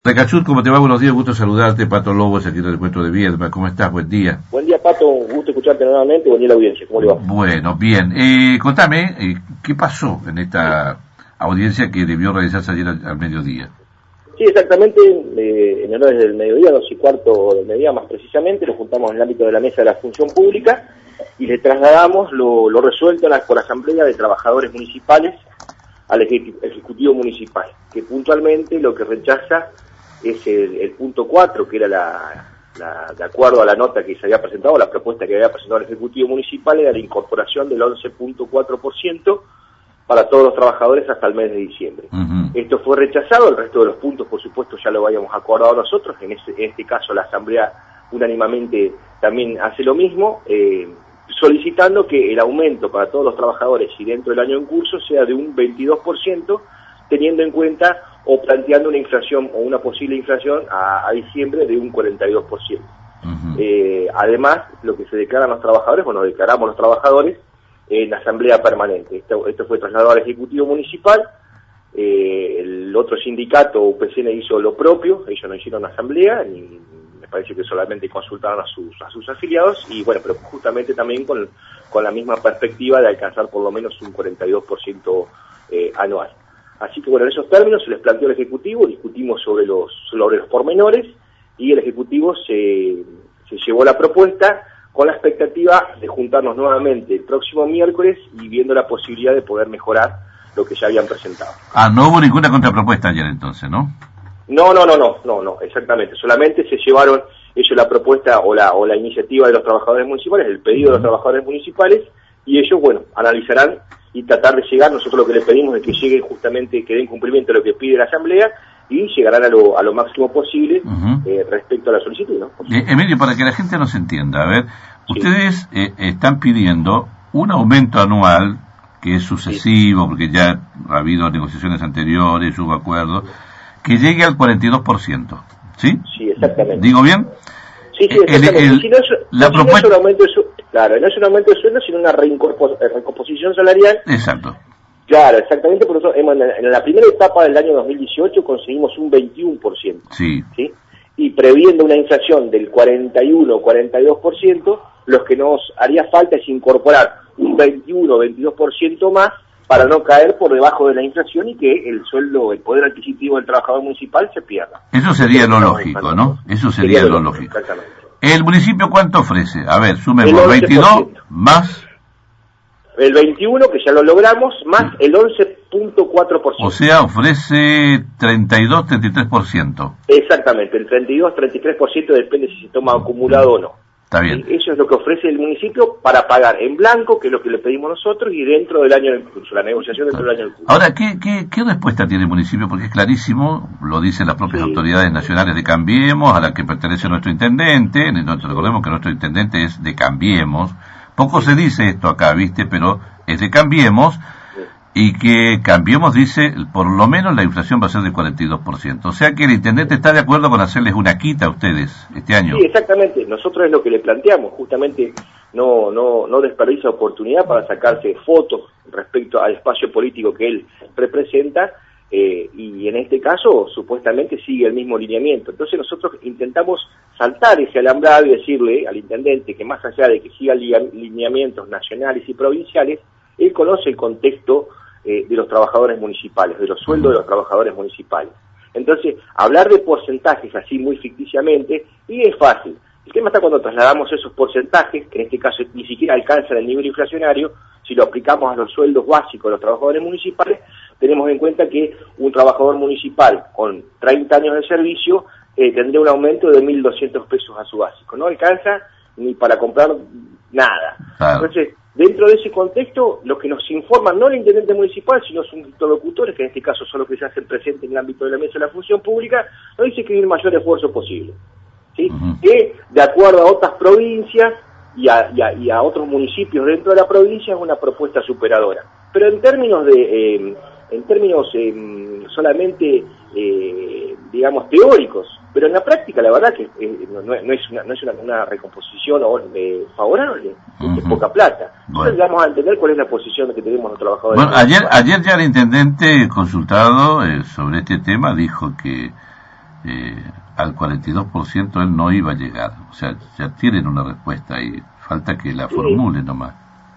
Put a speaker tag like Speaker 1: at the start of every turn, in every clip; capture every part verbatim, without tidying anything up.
Speaker 1: Recachut, ¿cómo te va? Buenos días, gusto saludarte. Pato Lobos, aquí del encuentro de Viedma. ¿Cómo estás? Buen día.
Speaker 2: Buen día, Pato. Un gusto escucharte nuevamente. Buen día a la audiencia. ¿Cómo le va?
Speaker 1: Bueno, bien. Eh, contame, eh, ¿qué pasó en esta audiencia que debió realizarse ayer al, al mediodía?
Speaker 2: Sí, exactamente. Eh, en horas del mediodía, dos y cuarto del mediodía más precisamente, nos juntamos en el ámbito de la mesa de la función pública y le trasladamos lo, lo resuelto la, por la Asamblea de Trabajadores Municipales al Ejecutivo Municipal, que puntualmente lo que rechaza es el, el punto cuatro, que era la, la, de acuerdo a la nota que se había presentado, la propuesta que había presentado el Ejecutivo Municipal, era la incorporación del once punto cuatro por ciento para todos los trabajadores hasta el mes de diciembre. Uh-huh. Esto fue rechazado, el resto de los puntos, por supuesto, ya lo habíamos acordado nosotros, en, ese, en este caso la Asamblea unánimamente también hace lo mismo, eh, solicitando que el aumento para todos los trabajadores y dentro del año en curso sea de un veintidós por ciento, teniendo en cuenta o planteando una inflación o una posible inflación a, a diciembre de un cuarenta y dos por ciento. Uh-huh. Eh, además, lo que se declaran los trabajadores, bueno, declaramos los trabajadores en la asamblea permanente. Esto, esto fue trasladado al Ejecutivo Municipal, eh, el otro sindicato, U P C N, hizo lo propio, ellos no hicieron asamblea, ni me parece que solamente consultaron a sus, a sus afiliados, y bueno, pero justamente también con, con la misma perspectiva de alcanzar por lo menos un cuarenta y dos por ciento eh, anual. Así que bueno, en esos términos se les planteó al Ejecutivo, discutimos sobre los, sobre los pormenores y el Ejecutivo se, se llevó la propuesta con la expectativa de juntarnos nuevamente el próximo miércoles y viendo la posibilidad de poder mejorar lo que ya habían presentado.
Speaker 1: Ah, no hubo ninguna contrapropuesta ayer entonces, ¿no?
Speaker 2: No, no, no, no, no, no, exactamente. Solamente se llevaron ellos la propuesta o la, o la iniciativa de los trabajadores municipales, el pedido uh-huh. de los trabajadores municipales, y ellos, bueno, analizarán y tratar de llegar. Nosotros lo que les pedimos es que lleguen justamente, que den cumplimiento a lo que pide la Asamblea y llegarán a lo, a lo máximo posible uh-huh. eh, respecto a la solicitud, ¿no?
Speaker 1: Eh, Emilio, para que la gente nos entienda, a ver, sí. ustedes eh, están pidiendo un aumento anual que es sucesivo, sí. porque ya ha habido negociaciones anteriores, hubo acuerdos, que llegue al cuarenta y dos por ciento, ¿sí?
Speaker 2: Sí, exactamente.
Speaker 1: ¿Digo bien?
Speaker 2: Sí, sí, exactamente. El, el, si no es,
Speaker 1: la
Speaker 2: si
Speaker 1: propuesta...
Speaker 2: no es un aumento de su... Claro, no es un aumento de sueldo, sino una recomposición salarial.
Speaker 1: Exacto.
Speaker 2: Claro, exactamente, por eso en la, en la primera etapa del año dos mil dieciocho conseguimos un veintiuno por ciento.
Speaker 1: Sí.
Speaker 2: ¿Sí? Y previendo una inflación del cuarenta y uno, cuarenta y dos por ciento, lo que nos haría falta es incorporar un veintiuno, veintidós por ciento más para no caer por debajo de la inflación y que el sueldo, el poder adquisitivo del trabajador municipal se pierda.
Speaker 1: Eso sería lo lógico, ¿no? Eso sería lo lógico.
Speaker 2: Exactamente.
Speaker 1: ¿El municipio cuánto ofrece? A ver, sumemos veintidós más...
Speaker 2: El veintiuno, que ya lo logramos, más el once punto cuatro por ciento.
Speaker 1: O sea, ofrece treinta y dos, treinta y tres por ciento.
Speaker 2: Exactamente, el treinta y dos, treinta y tres por ciento depende si se toma acumulado o no.
Speaker 1: Está bien.
Speaker 2: Eso es lo que ofrece el municipio para pagar en blanco, que es lo que le pedimos nosotros, y dentro del año del curso, la negociación dentro del año del curso.
Speaker 1: Ahora, ¿qué, qué, qué respuesta tiene el municipio? Porque es clarísimo, lo dicen las propias sí. autoridades nacionales de Cambiemos, a la que pertenece nuestro intendente. Nosotros recordemos que nuestro intendente es de Cambiemos. Poco se dice esto acá, ¿viste? Pero es de Cambiemos, y que Cambiemos dice, por lo menos la inflación va a ser del cuarenta y dos por ciento. O sea que el intendente está de acuerdo con hacerles una quita a ustedes este año.
Speaker 2: Sí, exactamente. Nosotros es lo que le planteamos, justamente no no no desperdicia oportunidad para sacarse fotos respecto al espacio político que él representa, eh, y en este caso supuestamente sigue el mismo lineamiento. Entonces nosotros intentamos saltar ese alambrado y decirle al intendente que más allá de que siga lineamientos nacionales y provinciales, él conoce el contexto eh, de los trabajadores municipales, de los sueldos de los trabajadores municipales. Entonces, hablar de porcentajes así muy ficticiamente, y es fácil. El tema está cuando trasladamos esos porcentajes, que en este caso ni siquiera alcanzan el nivel inflacionario, si lo aplicamos a los sueldos básicos de los trabajadores municipales, tenemos en cuenta que un trabajador municipal con treinta años de servicio eh, tendría un aumento de mil doscientos pesos a su básico. No alcanza ni para comprar nada. Claro. Entonces, dentro de ese contexto, los que nos informan, no el intendente municipal, sino sus interlocutores, que en este caso son los que se hacen presentes en el ámbito de la mesa de la función pública, nos dice que hay el mayor esfuerzo posible. ¿Sí? Uh-huh. Que, de acuerdo a otras provincias y a, y, a, y a otros municipios dentro de la provincia, es una propuesta superadora. Pero en términos de, eh, en términos eh, solamente, eh, digamos, teóricos, pero en la práctica la verdad que eh, no, no es una, no es una, una recomposición eh, favorable, uh-huh. es poca plata. Bueno. Entonces vamos a entender cuál es la posición que tenemos los trabajadores.
Speaker 1: Bueno, ayer, ayer ya el intendente consultado eh, sobre este tema dijo que eh, al cuarenta y dos por ciento él no iba a llegar. O sea, ya tienen una respuesta y falta que la formule nomás.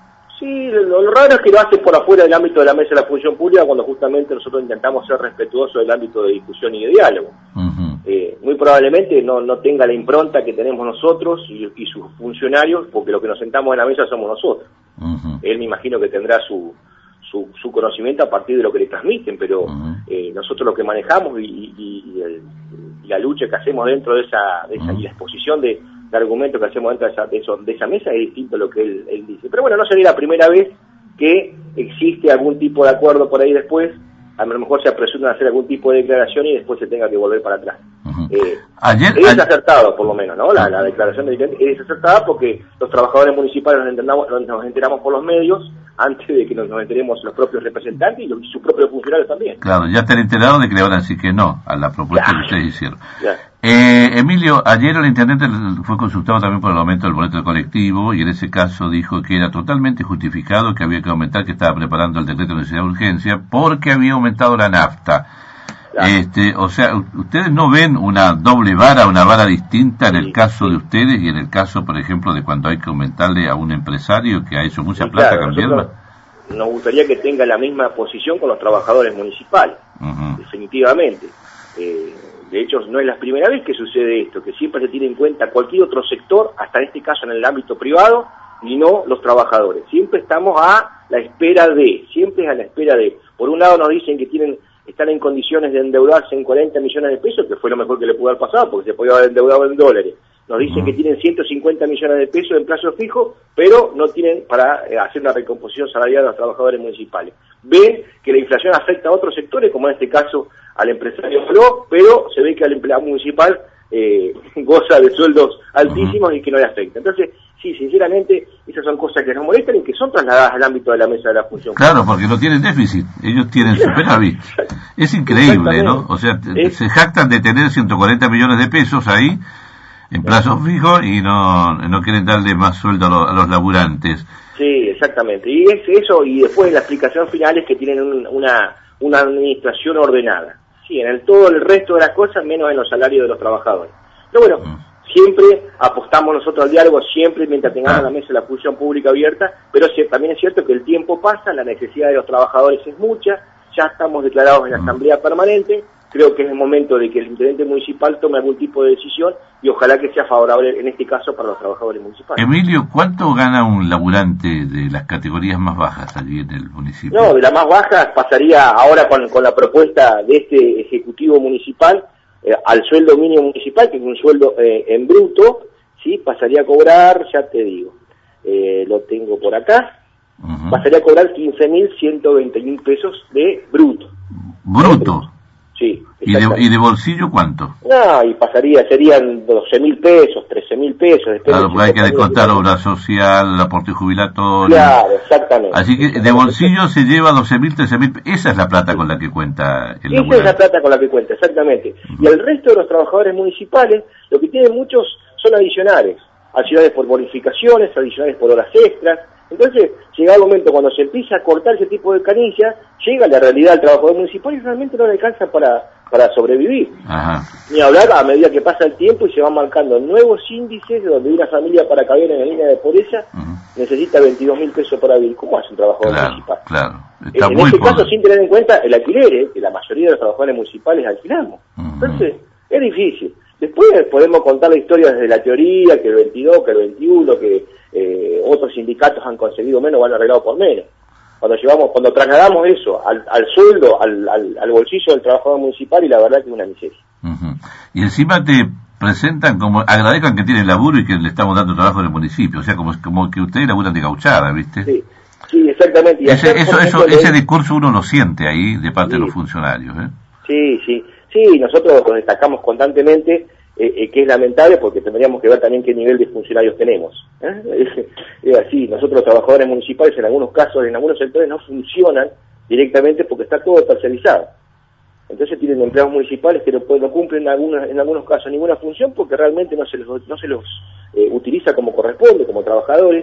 Speaker 2: Sí, lo, lo raro es que lo hace por afuera del ámbito de la mesa de la función pública cuando justamente nosotros intentamos ser respetuosos del ámbito de discusión y de diálogo. Uh-huh. Eh, muy probablemente no, no tenga la impronta que tenemos nosotros y, y sus funcionarios, porque lo que nos sentamos en la mesa somos nosotros. Uh-huh. Él me imagino que tendrá su, su, su conocimiento a partir de lo que le transmiten, pero uh-huh. eh, nosotros lo que manejamos y, y, y, el, y la lucha que hacemos dentro de esa, de esa uh-huh. y la exposición de de argumentos que hacemos dentro de esa, de, eso, de esa mesa es distinto a lo que él, él dice. Pero bueno, no sería la primera vez que existe algún tipo de acuerdo por ahí después, a lo mejor se apresuran a hacer algún tipo de declaración y después se tenga que volver para atrás. Uh-huh. eh,
Speaker 1: ayer,
Speaker 2: es
Speaker 1: ayer...
Speaker 2: acertado, por lo menos, ¿no? La, la declaración de es acertada porque los trabajadores municipales nos enteramos, nos enteramos por los medios antes de que nos, nos enteremos los propios representantes y, los, y sus propios funcionarios también.
Speaker 1: Claro, ya están enterados de que le van a decir que no a la propuesta ya, que ustedes hicieron.
Speaker 2: Ya.
Speaker 1: Eh, Emilio, ayer el intendente fue consultado también por el aumento del boleto de colectivo y en ese caso dijo que era totalmente justificado, que había que aumentar, que estaba preparando el decreto de necesidad de urgencia porque había aumentado la nafta. Claro. Este, o sea, ¿ustedes no ven una doble vara, una vara distinta en sí, el caso sí. de ustedes y en el caso, por ejemplo, de cuando hay que aumentarle a un empresario que ha hecho mucha sí, plata
Speaker 2: claro,
Speaker 1: cambiarlo?
Speaker 2: Nos gustaría que tenga la misma posición con los trabajadores municipales, uh-huh. definitivamente. Eh, de hecho, no es la primera vez que sucede esto, que siempre se tiene en cuenta cualquier otro sector, hasta en este caso en el ámbito privado, y no los trabajadores. Siempre estamos a la espera de, siempre es a la espera de. Por un lado nos dicen que tienen están en condiciones de endeudarse en cuarenta millones de pesos, que fue lo mejor que le pudo haber pasado, porque se podía haber endeudado en dólares. Nos dicen uh-huh. que tienen ciento cincuenta millones de pesos en plazo fijo, pero no tienen para eh, hacer una recomposición salarial a los trabajadores municipales. Ven que la inflación afecta a otros sectores, como en este caso al empresario Flo, pero se ve que al empleado municipal eh, goza de sueldos altísimos uh-huh. y que no le afecta. Entonces, sí, sinceramente, esas son cosas que nos molestan y que son trasladadas al ámbito de la mesa de la función.
Speaker 1: Claro, porque no tienen déficit, ellos tienen superávit. Es increíble, ¿no? O sea, es... se jactan de tener ciento cuarenta millones de pesos ahí en plazo fijo y no no quieren darle más sueldo a, lo, a los laburantes.
Speaker 2: Sí, exactamente. Y es eso, y después la explicación final es que tienen un, una una administración ordenada. Sí, en el todo el resto de las cosas, menos en los salarios de los trabajadores. Pero bueno, mm. siempre apostamos nosotros al diálogo, siempre mientras tengamos ah. la mesa de la función pública abierta, pero sí, también es cierto que el tiempo pasa, la necesidad de los trabajadores es mucha, ya estamos declarados en la mm. asamblea permanente, creo que es el momento de que el intendente municipal tome algún tipo de decisión y ojalá que sea favorable en este caso para los trabajadores municipales.
Speaker 1: Emilio, ¿cuánto gana un laburante de las categorías más bajas allí en el municipio?
Speaker 2: No, de las más bajas pasaría ahora con, con la propuesta de este ejecutivo municipal eh, al sueldo mínimo municipal, que es un sueldo eh, en bruto, sí, pasaría a cobrar, ya te digo, eh, lo tengo por acá, uh-huh. pasaría a cobrar quince mil ciento veinte mil pesos de bruto.
Speaker 1: ¿Bruto?
Speaker 2: Sí.
Speaker 1: ¿Y de, ¿Y de bolsillo cuánto?
Speaker 2: No, y pasaría, serían doce mil pesos, trece mil pesos.
Speaker 1: Claro, porque hay que descontar obra social, el aporte jubilatorio.
Speaker 2: Claro, exactamente.
Speaker 1: Así que de bolsillo se lleva doce mil, trece mil, esa es la plata con la que cuenta el laburante.
Speaker 2: Esa es la plata con la que cuenta, exactamente. Uh-huh. Y el resto de los trabajadores municipales, lo que tienen muchos son adicionales. Adicionales por bonificaciones, adicionales por horas extras. Entonces, llega el momento cuando se empieza a cortar ese tipo de canillas, llega la realidad del trabajador municipal y realmente no le alcanza para, para sobrevivir.
Speaker 1: Ajá.
Speaker 2: Ni hablar a medida que pasa el tiempo y se van marcando nuevos índices de donde una familia para caber en la línea de pobreza uh-huh. necesita veintidós mil pesos para vivir. ¿Cómo hace un trabajador
Speaker 1: claro,
Speaker 2: municipal?
Speaker 1: Claro, está
Speaker 2: en
Speaker 1: muy
Speaker 2: este
Speaker 1: pobre.
Speaker 2: caso, sin tener en cuenta el alquiler, ¿eh? que la mayoría de los trabajadores municipales alquilamos. Uh-huh. Entonces, es difícil. Después podemos contar la historia desde la teoría, que el veintidós, que el veintiuno, que eh, otros sindicatos han conseguido menos o han arreglado por menos. Cuando llevamos, cuando trasladamos eso al, al sueldo, al, al, al bolsillo del trabajador municipal, y la verdad que es una miseria.
Speaker 1: Uh-huh. Y encima te presentan como, agradezcan que tienen laburo y que le estamos dando trabajo en el municipio, o sea, como, como que ustedes laburan de gauchada, ¿viste?
Speaker 2: Sí, sí, exactamente. Y
Speaker 1: ese,
Speaker 2: hacer,
Speaker 1: eso,
Speaker 2: ejemplo,
Speaker 1: eso, ese discurso uno lo siente ahí de parte sí. de los funcionarios, ¿eh?
Speaker 2: Sí, sí. Sí, nosotros lo destacamos constantemente, eh, eh, que es lamentable porque tendríamos que ver también qué nivel de funcionarios tenemos. ¿eh? Es, es así, nosotros los trabajadores municipales en algunos casos, en algunos sectores no funcionan directamente porque está todo tercerizado. Entonces tienen empleados municipales que no, no cumplen en algunos, en algunos casos ninguna función porque realmente no se los, no se los eh, utiliza como corresponde, como trabajadores.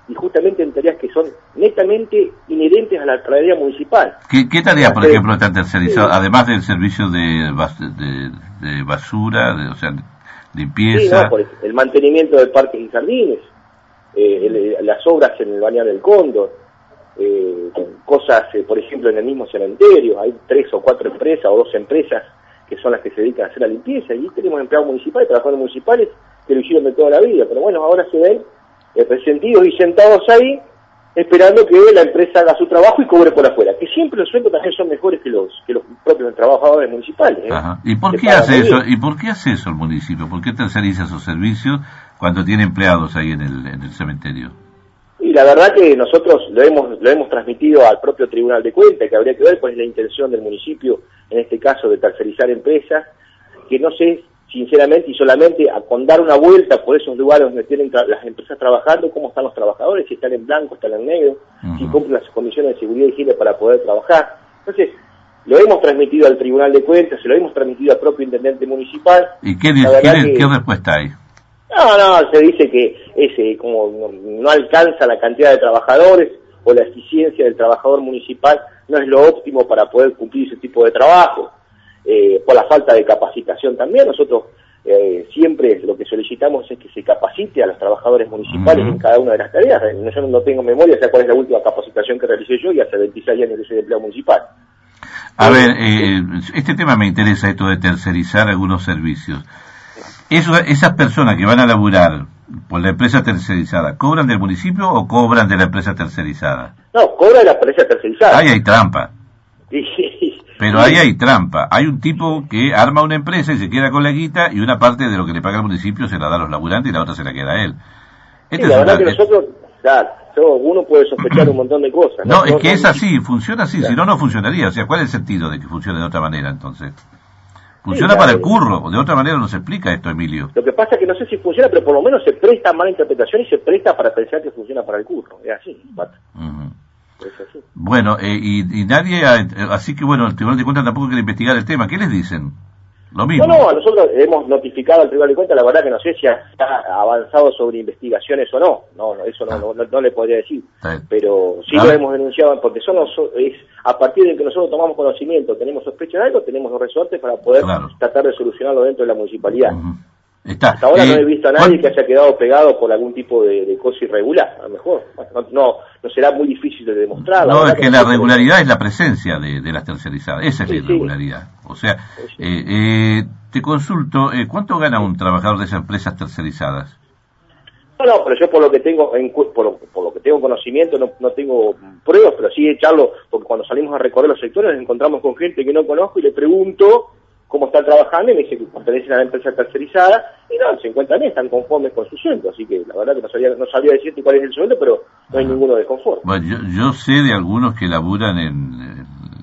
Speaker 2: y justamente en tareas que son netamente inherentes a la tarea municipal.
Speaker 1: ¿Qué, qué tareas, por
Speaker 2: Hacer,
Speaker 1: ejemplo, están tercerizadas,
Speaker 2: sí.
Speaker 1: además del servicio de, bas, de, de basura, de, o sea, limpieza?
Speaker 2: Sí, no, por el, el mantenimiento de parques y jardines, eh, el, las obras en el Balneario del Cóndor, eh, cosas, eh, por ejemplo, en el mismo cementerio, hay tres o cuatro empresas o dos empresas que son las que se dedican a hacer la limpieza, y tenemos empleados municipales, trabajadores municipales que lo hicieron de toda la vida, pero bueno, ahora se ven eh, resentidos y sentados ahí, esperando que la empresa haga su trabajo y cobre por afuera, que siempre los sueldos también son mejores que los que los propios trabajadores municipales. ¿eh?
Speaker 1: Ajá. ¿Y por
Speaker 2: Se
Speaker 1: qué
Speaker 2: pagan
Speaker 1: hace
Speaker 2: muy
Speaker 1: eso?
Speaker 2: bien.
Speaker 1: ¿Y por qué hace eso el municipio? ¿Por qué terceriza esos servicios cuando tiene empleados ahí en el, en el cementerio?
Speaker 2: Y la verdad que nosotros lo hemos lo hemos transmitido al propio Tribunal de Cuentas, que habría que ver cuál es la intención del municipio, en este caso de tercerizar empresas, que no sé sinceramente y solamente a con dar una vuelta por esos lugares donde tienen las empresas trabajando, cómo están los trabajadores, si están en blanco, están en negro, uh-huh. si cumplen las condiciones de seguridad y higiene para poder trabajar. Entonces, lo hemos transmitido al Tribunal de Cuentas, se lo hemos transmitido al propio intendente municipal.
Speaker 1: ¿Y qué, qué, que... qué respuesta hay?
Speaker 2: No, no, se dice que ese como no, no alcanza la cantidad de trabajadores o la eficiencia del trabajador municipal no es lo óptimo para poder cumplir ese tipo de trabajo. Eh, por la falta de capacitación también, nosotros eh, siempre lo que solicitamos es que se capacite a los trabajadores municipales uh-huh. en cada una de las tareas. Yo no tengo memoria, o sea, cuál es la última capacitación que realicé yo y hace veintiséis años que soy empleado municipal.
Speaker 1: A eh, ver, eh, este tema me interesa, esto de tercerizar algunos servicios. Eso, esas personas que van a laburar por la empresa tercerizada, ¿cobran del municipio o cobran de la empresa tercerizada?
Speaker 2: No, cobra de la empresa tercerizada.
Speaker 1: Ahí hay trampa.
Speaker 2: Sí, sí.
Speaker 1: Pero ahí hay trampa. Hay un tipo que arma una empresa y se queda con la guita y una parte de lo que le paga el municipio se la da a los laburantes y la otra se la queda a él.
Speaker 2: Este sí, la verdad una... que nosotros, claro, uno puede sospechar un montón de cosas.
Speaker 1: No, no es que no, es así, funciona así, claro. Si no, no funcionaría. O sea, ¿cuál es el sentido de que funcione de otra manera entonces? Funciona sí, claro. Para el curro, de otra manera no se explica esto, Emilio.
Speaker 2: Lo que pasa es que no sé si funciona, pero por lo menos se presta a mala interpretación y se presta para pensar que funciona para el curro. Es así, Pata.
Speaker 1: Uh-huh. Bueno, eh, y, y nadie, así que bueno, el Tribunal de Cuentas tampoco quiere investigar el tema. ¿Qué les dicen? Lo mismo.
Speaker 2: No, no, nosotros hemos notificado al Tribunal de Cuentas, la verdad que no sé si ha avanzado sobre investigaciones o no, no, no eso no, ah. no, no, no le podría decir, pero sí lo hemos denunciado, porque son los, es a partir de que nosotros tomamos conocimiento, tenemos sospecha de algo, tenemos los resortes para poder claro. tratar de solucionarlo dentro de la municipalidad. Uh-huh. Está. Hasta ahora eh, no he visto a nadie que haya quedado pegado por algún tipo de, de cosa irregular, a lo mejor. No, no, no será muy difícil de demostrar.
Speaker 1: No, es que, que la regularidad es la presencia de, de las tercerizadas, esa es sí, la irregularidad. Sí. O sea, sí. eh, eh, te consulto, eh, ¿cuánto gana un trabajador de esas empresas tercerizadas?
Speaker 2: No, no, pero yo por lo que tengo en, por, lo, por lo que tengo conocimiento no, no tengo pruebas, pero sí echarlo, porque cuando salimos a recorrer los sectores nos encontramos con gente que no conozco y le pregunto cómo están trabajando y me dice que pertenecen a la empresa tercerizada y no, se encuentran bien, están conformes con su sueldo, así que la verdad que no sabía, no sabía decirte cuál es el sueldo, pero no hay ah. ninguno desconforme.
Speaker 1: Bueno, yo, yo sé de algunos que laburan en,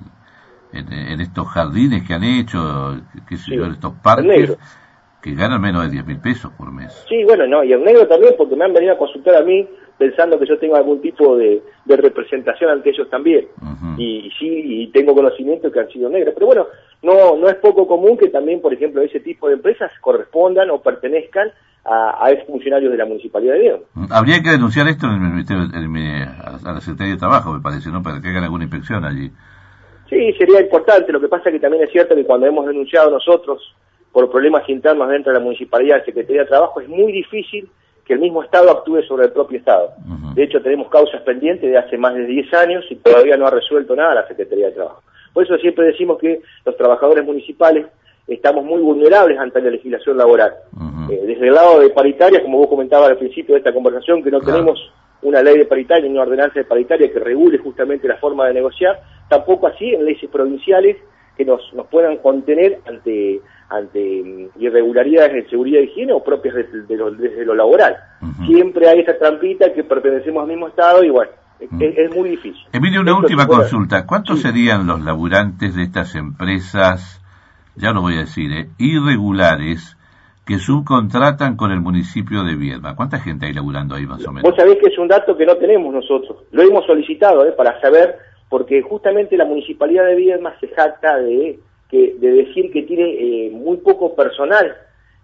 Speaker 1: en, en estos jardines que han hecho, que sé sí, yo, en estos parques, que ganan menos de diez mil pesos por mes.
Speaker 2: Sí, bueno, no, y el negro también, porque me han venido a consultar a mí pensando que yo tengo algún tipo de, de representación ante ellos también. Uh-huh. Y, y sí, y tengo conocimiento que han sido negros. Pero bueno, no no es poco común que también, por ejemplo, ese tipo de empresas correspondan o pertenezcan a, a exfuncionarios de la Municipalidad de León.
Speaker 1: Habría que denunciar esto en el Ministerio, en el, a la Secretaría de Trabajo, me parece, ¿no? Para que hagan alguna inspección allí.
Speaker 2: Sí, sería importante. Lo que pasa es que también es cierto que cuando hemos denunciado nosotros por problemas internos dentro de la Municipalidad, la Secretaría de Trabajo, es muy difícil que el mismo Estado actúe sobre el propio Estado. Uh-huh. De hecho, tenemos causas pendientes de hace más de diez años y todavía no ha resuelto nada la Secretaría de Trabajo. Por eso siempre decimos que los trabajadores municipales estamos muy vulnerables ante la legislación laboral. Uh-huh. Eh, desde el lado de paritaria, como vos comentabas al principio de esta conversación, que no claro. tenemos una ley de paritaria ni una ordenanza de paritaria que regule justamente la forma de negociar, tampoco así en leyes provinciales que nos, nos puedan contener ante ante irregularidades en seguridad y higiene o propias desde de lo, desde lo laboral. Uh-huh. Siempre hay esa trampita que pertenecemos al mismo Estado y bueno, uh-huh. es, es muy difícil.
Speaker 1: Emilio, una Esto última consulta. ¿Cuántos sí. serían los laburantes de estas empresas, ya lo voy a decir, eh, irregulares, que subcontratan con el municipio de Viedma? ¿Cuánta gente hay laburando ahí más o menos? Vos
Speaker 2: sabés que es un dato que no tenemos nosotros. Lo hemos solicitado eh, para saber, porque justamente la Municipalidad de Viedma se jacta de... Que, de decir que tiene eh, muy poco personal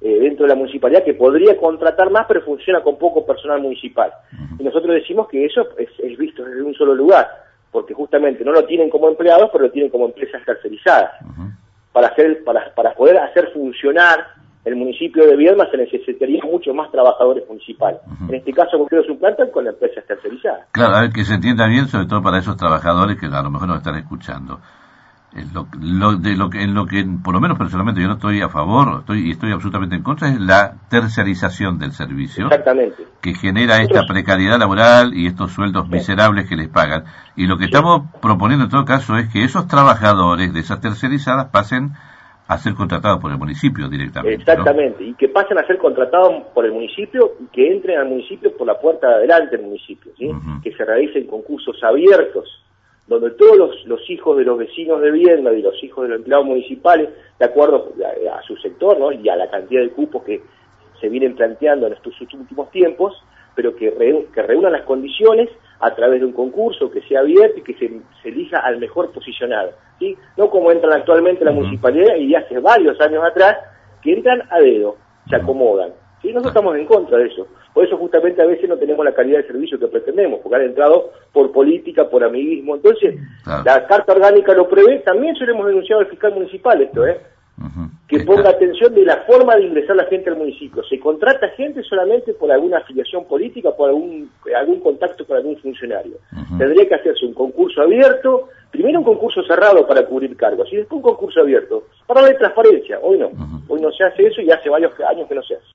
Speaker 2: eh, dentro de la municipalidad que podría contratar más, pero funciona con poco personal municipal. Y nosotros decimos que eso es, es visto desde un solo lugar, porque justamente no lo tienen como empleados, pero lo tienen como empresas tercerizadas. Uh-huh. Para hacer, para, para poder hacer funcionar el municipio de Viedma se necesitaría mucho más trabajadores municipales. Uh-huh. En este caso, ustedes suplantan con empresas tercerizadas.
Speaker 1: Claro, a ver, que se entienda bien, sobre todo para esos trabajadores que a lo mejor nos están escuchando. En lo, lo, de lo que, en lo que, por lo menos personalmente, yo no estoy a favor, estoy y estoy absolutamente en contra, es la tercerización del servicio.
Speaker 2: Exactamente.
Speaker 1: Que genera esta precariedad laboral y estos sueldos sí. miserables que les pagan. Y lo que sí. estamos proponiendo en todo caso es que esos trabajadores de esas tercerizadas pasen a ser contratados por el municipio directamente.
Speaker 2: Exactamente,
Speaker 1: ¿no?
Speaker 2: Y que pasen a ser contratados por el municipio y que entren al municipio por la puerta de adelante del municipio, ¿sí? Uh-huh. Que se realicen concursos abiertos, donde todos los, los hijos de los vecinos de Viedma y los hijos de los empleados municipales, de acuerdo a, a su sector, ¿no? Y a la cantidad de cupos que se vienen planteando en estos últimos tiempos, pero que, re, que reúnan las condiciones a través de un concurso que sea abierto y que se, se elija al mejor posicionado, ¿sí? No como entran actualmente la uh-huh. municipalidad y hace varios años atrás, que entran a dedo, se acomodan, ¿sí? Nosotros estamos en contra de eso. Por eso justamente a veces no tenemos la calidad de servicio que pretendemos, porque han entrado por política, por amiguismo. Entonces, claro. La Carta Orgánica lo prevé, también se lo hemos denunciado al fiscal municipal esto, ¿eh? Uh-huh. Que sí, ponga claro. atención de la forma de ingresar la gente al municipio. Se contrata gente solamente por alguna afiliación política, por algún algún contacto con algún funcionario. Uh-huh. Tendría que hacerse un concurso abierto, primero un concurso cerrado para cubrir cargos, y después un concurso abierto, para darle transparencia. Hoy no, uh-huh. hoy no se hace eso y hace varios años que no se hace.